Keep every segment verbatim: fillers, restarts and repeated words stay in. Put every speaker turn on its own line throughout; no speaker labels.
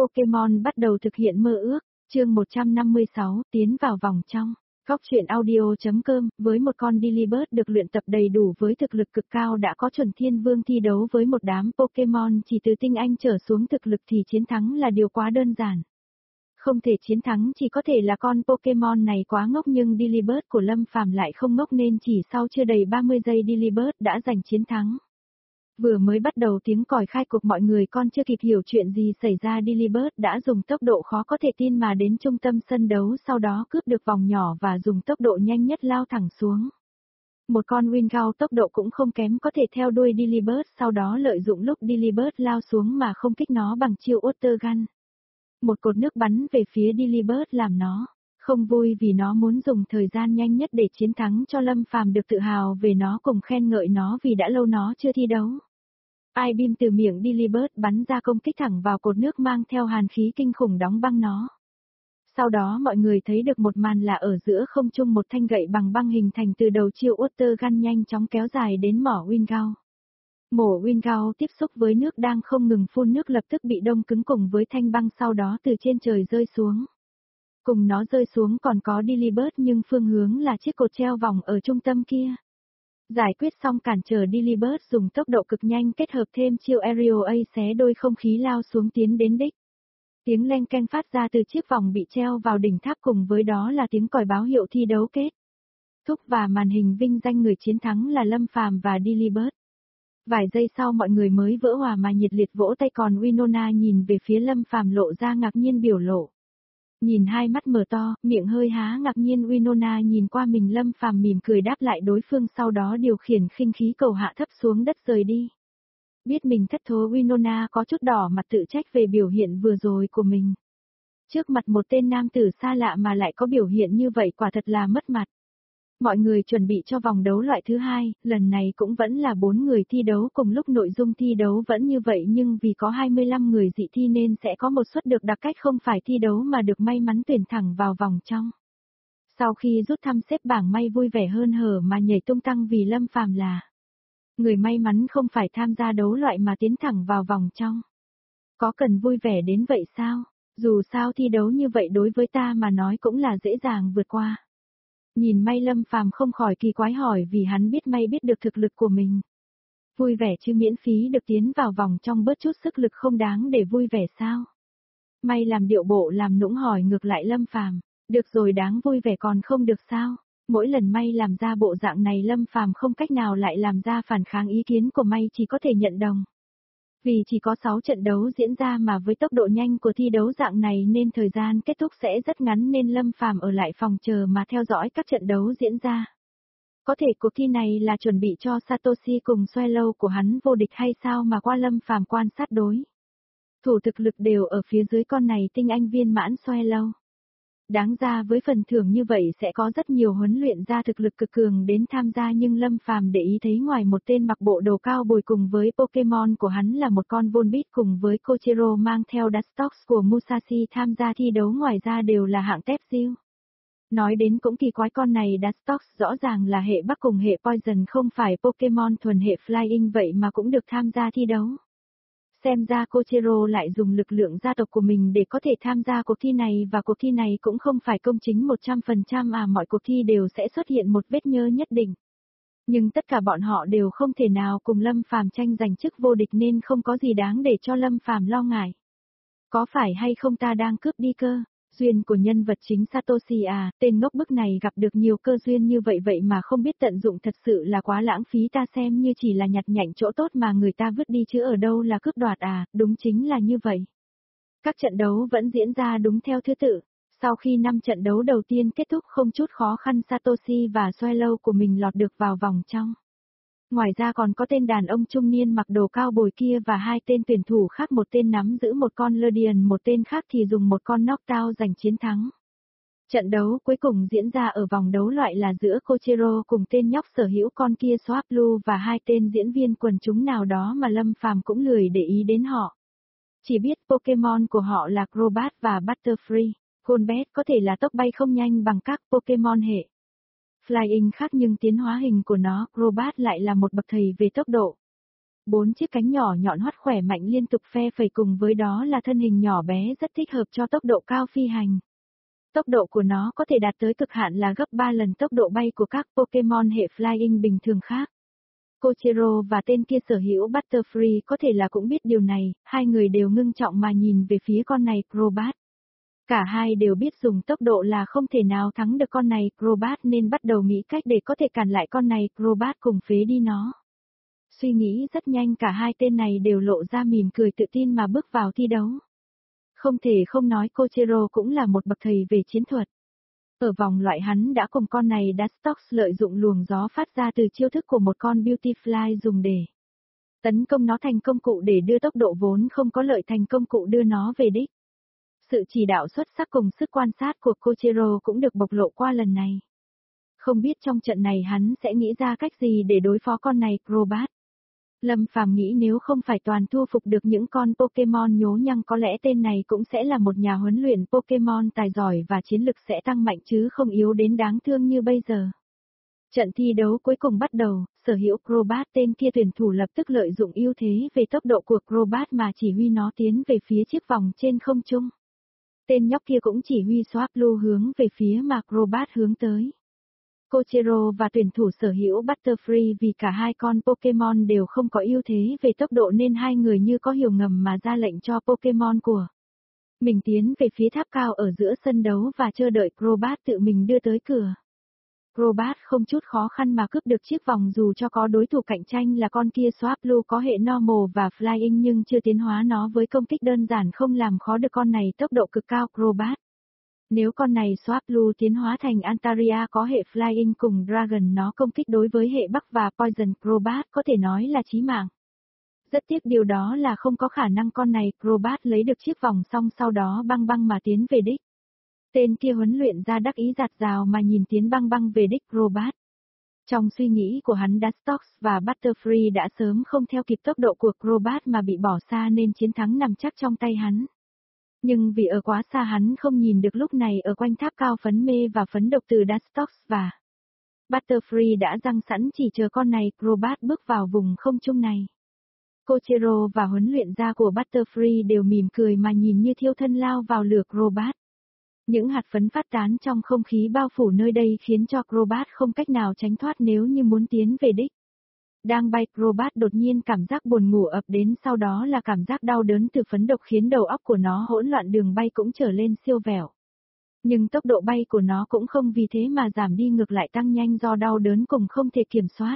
Pokemon bắt đầu thực hiện mơ ước, chương một trăm năm mươi sáu, tiến vào vòng trong. Góc truyện audio.com, với một con Delibird được luyện tập đầy đủ với thực lực cực cao đã có chuẩn thiên vương thi đấu với một đám Pokemon chỉ từ tinh anh trở xuống thực lực thì chiến thắng là điều quá đơn giản. Không thể chiến thắng chỉ có thể là con Pokemon này quá ngốc nhưng Delibird của Lâm Phàm lại không ngốc nên chỉ sau chưa đầy ba mươi giây Delibird đã giành chiến thắng. Vừa mới bắt đầu tiếng còi khai cuộc mọi người còn chưa kịp hiểu chuyện gì xảy ra Delibird đã dùng tốc độ khó có thể tin mà đến trung tâm sân đấu sau đó cướp được vòng nhỏ và dùng tốc độ nhanh nhất lao thẳng xuống. Một con Wingull tốc độ cũng không kém có thể theo đuôi Delibird sau đó lợi dụng lúc Delibird lao xuống mà không kích nó bằng chiêu Water Gun. Một cột nước bắn về phía Delibird làm nó không vui vì nó muốn dùng thời gian nhanh nhất để chiến thắng cho Lâm Phàm được tự hào về nó cùng khen ngợi nó vì đã lâu nó chưa thi đấu. Ai beam từ miệng Delibird bắn ra công kích thẳng vào cột nước mang theo hàn khí kinh khủng đóng băng nó. Sau đó mọi người thấy được một màn là ở giữa không trung một thanh gậy bằng băng hình thành từ đầu chiêu Water Gun nhanh chóng kéo dài đến mỏ Wingull. Mỏ Wingull tiếp xúc với nước đang không ngừng phun nước lập tức bị đông cứng cùng với thanh băng sau đó từ trên trời rơi xuống. Cùng nó rơi xuống còn có Delibird nhưng phương hướng là chiếc cột treo vòng ở trung tâm kia. Giải quyết xong cản trở Delibird dùng tốc độ cực nhanh kết hợp thêm chiêu Aerial Ace xé đôi không khí lao xuống tiến đến đích. Tiếng leng keng phát ra từ chiếc vòng bị treo vào đỉnh tháp cùng với đó là tiếng còi báo hiệu thi đấu kết thúc và màn hình vinh danh người chiến thắng là Lâm Phàm và Delibird. Vài giây sau mọi người mới vỡ hòa mà nhiệt liệt vỗ tay còn Winona nhìn về phía Lâm Phàm lộ ra ngạc nhiên biểu lộ. Nhìn hai mắt mở to, miệng hơi há ngạc nhiên Winona nhìn qua mình Lâm Phàm mỉm cười đáp lại đối phương sau đó điều khiển khinh khí cầu hạ thấp xuống đất rời đi. Biết mình thất thố Winona có chút đỏ mặt tự trách về biểu hiện vừa rồi của mình. Trước mặt một tên nam tử xa lạ mà lại có biểu hiện như vậy quả thật là mất mặt. Mọi người chuẩn bị cho vòng đấu loại thứ hai, lần này cũng vẫn là bốn người thi đấu cùng lúc nội dung thi đấu vẫn như vậy nhưng vì có hai mươi lăm người dị thi nên sẽ có một suất được đặc cách không phải thi đấu mà được may mắn tuyển thẳng vào vòng trong. Sau khi rút thăm xếp bảng may vui vẻ hơn hở mà nhảy tung tăng vì Lâm Phàm là người may mắn không phải tham gia đấu loại mà tiến thẳng vào vòng trong. Có cần vui vẻ đến vậy sao? Dù sao thi đấu như vậy đối với ta mà nói cũng là dễ dàng vượt qua. Nhìn may Lâm Phàm không khỏi kỳ quái hỏi vì hắn biết may biết được thực lực của mình. Vui vẻ chứ miễn phí được tiến vào vòng trong bớt chút sức lực không đáng để vui vẻ sao? May làm điệu bộ làm nũng hỏi ngược lại Lâm Phàm, được rồi đáng vui vẻ còn không được sao? Mỗi lần may làm ra bộ dạng này Lâm Phàm không cách nào lại làm ra phản kháng ý kiến của may chỉ có thể nhận đồng. Vì chỉ có sáu trận đấu diễn ra mà với tốc độ nhanh của thi đấu dạng này nên thời gian kết thúc sẽ rất ngắn nên Lâm Phàm ở lại phòng chờ mà theo dõi các trận đấu diễn ra. Có thể cuộc thi này là chuẩn bị cho Satoshi cùng Swallow của hắn vô địch hay sao mà qua Lâm Phàm quan sát đối. Thủ thực lực đều ở phía dưới con này tinh anh viên mãn Swallow. Đáng ra với phần thưởng như vậy sẽ có rất nhiều huấn luyện ra thực lực cực cường đến tham gia nhưng Lâm Phàm để ý thấy ngoài một tên mặc bộ đồ cao bồi cùng với Pokemon của hắn là một con Volbeat cùng với Kochiro mang theo Dustox của Musashi tham gia thi đấu ngoài ra đều là hạng tép siêu. Nói đến cũng kỳ quái con này Dustox rõ ràng là hệ Bắc cùng hệ Poison không phải Pokemon thuần hệ Flying vậy mà cũng được tham gia thi đấu. Xem ra Kochiro lại dùng lực lượng gia tộc của mình để có thể tham gia cuộc thi này và cuộc thi này cũng không phải công chính một trăm phần trăm à mọi cuộc thi đều sẽ xuất hiện một vết nhơ nhất định. Nhưng tất cả bọn họ đều không thể nào cùng Lâm Phàm tranh giành chức vô địch nên không có gì đáng để cho Lâm Phàm lo ngại. Có phải hay không ta đang cướp đi cơ? Duyên của nhân vật chính Satoshi à, tên ngốc bức này gặp được nhiều cơ duyên như vậy vậy mà không biết tận dụng thật sự là quá lãng phí ta xem như chỉ là nhặt nhạnh chỗ tốt mà người ta vứt đi chứ ở đâu là cướp đoạt à, đúng chính là như vậy. Các trận đấu vẫn diễn ra đúng theo thứ tự, sau khi năm trận đấu đầu tiên kết thúc không chút khó khăn Satoshi và Swallow của mình lọt được vào vòng trong. Ngoài ra còn có tên đàn ông trung niên mặc đồ cao bồi kia và hai tên tuyển thủ khác một tên nắm giữ một con Ledian một tên khác thì dùng một con Knockdown giành chiến thắng. Trận đấu cuối cùng diễn ra ở vòng đấu loại là giữa Kochiro cùng tên nhóc sở hữu con kia Swablu và hai tên diễn viên quần chúng nào đó mà Lâm Phàm cũng lười để ý đến họ. Chỉ biết Pokemon của họ là Crobat và Butterfree, Golbat có thể là tốc bay không nhanh bằng các Pokemon hệ Flying khác nhưng tiến hóa hình của nó, Crobat lại là một bậc thầy về tốc độ. Bốn chiếc cánh nhỏ nhọn hoắt khỏe mạnh liên tục phe phẩy cùng với đó là thân hình nhỏ bé rất thích hợp cho tốc độ cao phi hành. Tốc độ của nó có thể đạt tới cực hạn là gấp ba lần tốc độ bay của các Pokemon hệ Flying bình thường khác. Kochiro và tên kia sở hữu Butterfree có thể là cũng biết điều này, hai người đều ngưng trọng mà nhìn về phía con này Crobat. Cả hai đều biết dùng tốc độ là không thể nào thắng được con này Crobat nên bắt đầu nghĩ cách để có thể cản lại con này Crobat cùng phế đi nó. Suy nghĩ rất nhanh cả hai tên này đều lộ ra mỉm cười tự tin mà bước vào thi đấu. Không thể không nói Kochiro cũng là một bậc thầy về chiến thuật. Ở vòng loại hắn đã cùng con này Dustox lợi dụng luồng gió phát ra từ chiêu thức của một con Beautifly dùng để tấn công nó thành công cụ để đưa tốc độ vốn không có lợi thành công cụ đưa nó về đích. Sự chỉ đạo xuất sắc cùng sức quan sát của Kochiro cũng được bộc lộ qua lần này. Không biết trong trận này hắn sẽ nghĩ ra cách gì để đối phó con này Crobat. Lâm Phàm nghĩ nếu không phải toàn thu phục được những con Pokemon nhố nhăng có lẽ tên này cũng sẽ là một nhà huấn luyện Pokemon tài giỏi và chiến lực sẽ tăng mạnh chứ không yếu đến đáng thương như bây giờ. Trận thi đấu cuối cùng bắt đầu, sở hữu Crobat tên kia tuyển thủ lập tức lợi dụng ưu thế về tốc độ của Crobat mà chỉ huy nó tiến về phía chiếc vòng trên không trung. Tên nhóc kia cũng chỉ huy Swablu hướng về phía mà Crobat hướng tới. Kochiro và tuyển thủ sở hữu Butterfree vì cả hai con Pokemon đều không có ưu thế về tốc độ nên hai người như có hiểu ngầm mà ra lệnh cho Pokemon của mình tiến về phía tháp cao ở giữa sân đấu và chờ đợi Crobat tự mình đưa tới cửa. Crobat không chút khó khăn mà cướp được chiếc vòng dù cho có đối thủ cạnh tranh là con kia Swablu có hệ Normal và Flying nhưng chưa tiến hóa nó với công kích đơn giản không làm khó được con này tốc độ cực cao Crobat. Nếu con này Swablu tiến hóa thành Antaria có hệ Flying cùng Dragon nó công kích đối với hệ Bắc và Poison Crobat có thể nói là chí mạng. Rất tiếc điều đó là không có khả năng con này Crobat lấy được chiếc vòng xong sau đó băng băng mà tiến về đích. Tên kia huấn luyện ra đắc ý giạt rào mà nhìn tiến băng băng về đích Crobat. Trong suy nghĩ của hắn Dustox và Butterfree đã sớm không theo kịp tốc độ của Crobat mà bị bỏ xa nên chiến thắng nằm chắc trong tay hắn. Nhưng vì ở quá xa hắn không nhìn được lúc này ở quanh tháp cao phấn mê và phấn độc từ Dustox và Butterfree đã răng sẵn chỉ chờ con này Crobat bước vào vùng không trung này. Kochiro và huấn luyện gia của Butterfree đều mỉm cười mà nhìn như thiêu thân lao vào lửa Crobat. Những hạt phấn phát tán trong không khí bao phủ nơi đây khiến cho Crobat không cách nào tránh thoát nếu như muốn tiến về đích. Đang bay Crobat đột nhiên cảm giác buồn ngủ ập đến sau đó là cảm giác đau đớn từ phấn độc khiến đầu óc của nó hỗn loạn đường bay cũng trở lên siêu vẹo. Nhưng tốc độ bay của nó cũng không vì thế mà giảm đi ngược lại tăng nhanh do đau đớn cùng không thể kiểm soát.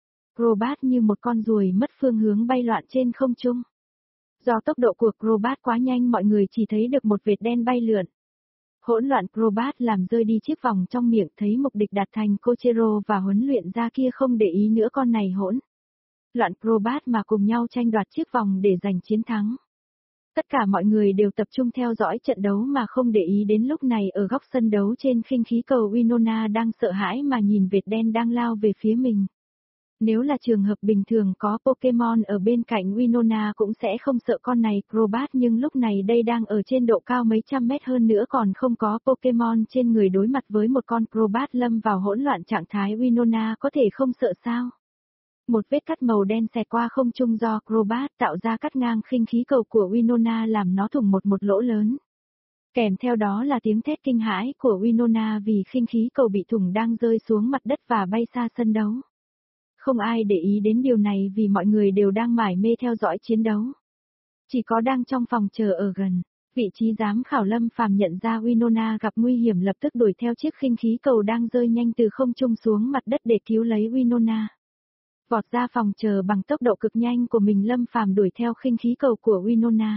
Crobat như một con ruồi mất phương hướng bay loạn trên không trung. Do tốc độ của Crobat quá nhanh mọi người chỉ thấy được một vệt đen bay lượn. Hỗn loạn Crobat làm rơi đi chiếc vòng trong miệng thấy mục địch đạt thành Kochiro và huấn luyện gia kia không để ý nữa con này hỗn loạn Crobat mà cùng nhau tranh đoạt chiếc vòng để giành chiến thắng. Tất cả mọi người đều tập trung theo dõi trận đấu mà không để ý đến lúc này ở góc sân đấu trên khinh khí cầu Winona đang sợ hãi mà nhìn vệt đen đang lao về phía mình. Nếu là trường hợp bình thường có Pokemon ở bên cạnh Winona cũng sẽ không sợ con này Crobat nhưng lúc này đây đang ở trên độ cao mấy trăm mét hơn nữa còn không có Pokemon trên người đối mặt với một con Crobat lâm vào hỗn loạn trạng thái Winona có thể không sợ sao. Một vết cắt màu đen xẹt qua không trung do Crobat tạo ra cắt ngang khinh khí cầu của Winona làm nó thủng một một lỗ lớn. Kèm theo đó là tiếng thét kinh hãi của Winona vì khinh khí cầu bị thủng đang rơi xuống mặt đất và bay xa sân đấu. Không ai để ý đến điều này vì mọi người đều đang mải mê theo dõi chiến đấu. Chỉ có đang trong phòng chờ ở gần, vị trí giám khảo Lâm Phàm nhận ra Winona gặp nguy hiểm lập tức đuổi theo chiếc khinh khí cầu đang rơi nhanh từ không trung xuống mặt đất để cứu lấy Winona. Vọt ra phòng chờ bằng tốc độ cực nhanh của mình Lâm Phàm đuổi theo khinh khí cầu của Winona.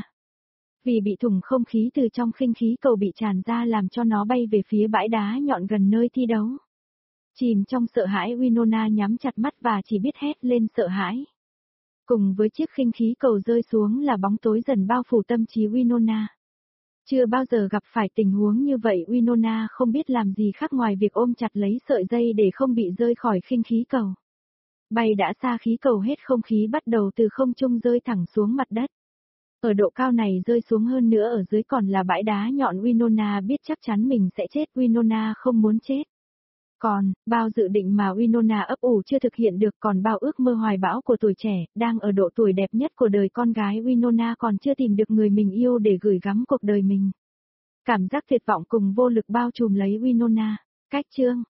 Vì bị thủng không khí từ trong khinh khí cầu bị tràn ra làm cho nó bay về phía bãi đá nhọn gần nơi thi đấu. Chìm trong sợ hãi Winona nhắm chặt mắt và chỉ biết hét lên sợ hãi. Cùng với chiếc khinh khí cầu rơi xuống là bóng tối dần bao phủ tâm trí Winona. Chưa bao giờ gặp phải tình huống như vậy Winona không biết làm gì khác ngoài việc ôm chặt lấy sợi dây để không bị rơi khỏi khinh khí cầu. Bay đã xa khí cầu hết không khí bắt đầu từ không trung rơi thẳng xuống mặt đất. Ở độ cao này rơi xuống hơn nữa ở dưới còn là bãi đá nhọn Winona biết chắc chắn mình sẽ chết Winona không muốn chết. Còn, bao dự định mà Winona ấp ủ chưa thực hiện được, còn bao ước mơ hoài bão của tuổi trẻ, đang ở độ tuổi đẹp nhất của đời con gái Winona còn chưa tìm được người mình yêu để gửi gắm cuộc đời mình. Cảm giác tuyệt vọng cùng vô lực bao trùm lấy Winona. Cách chương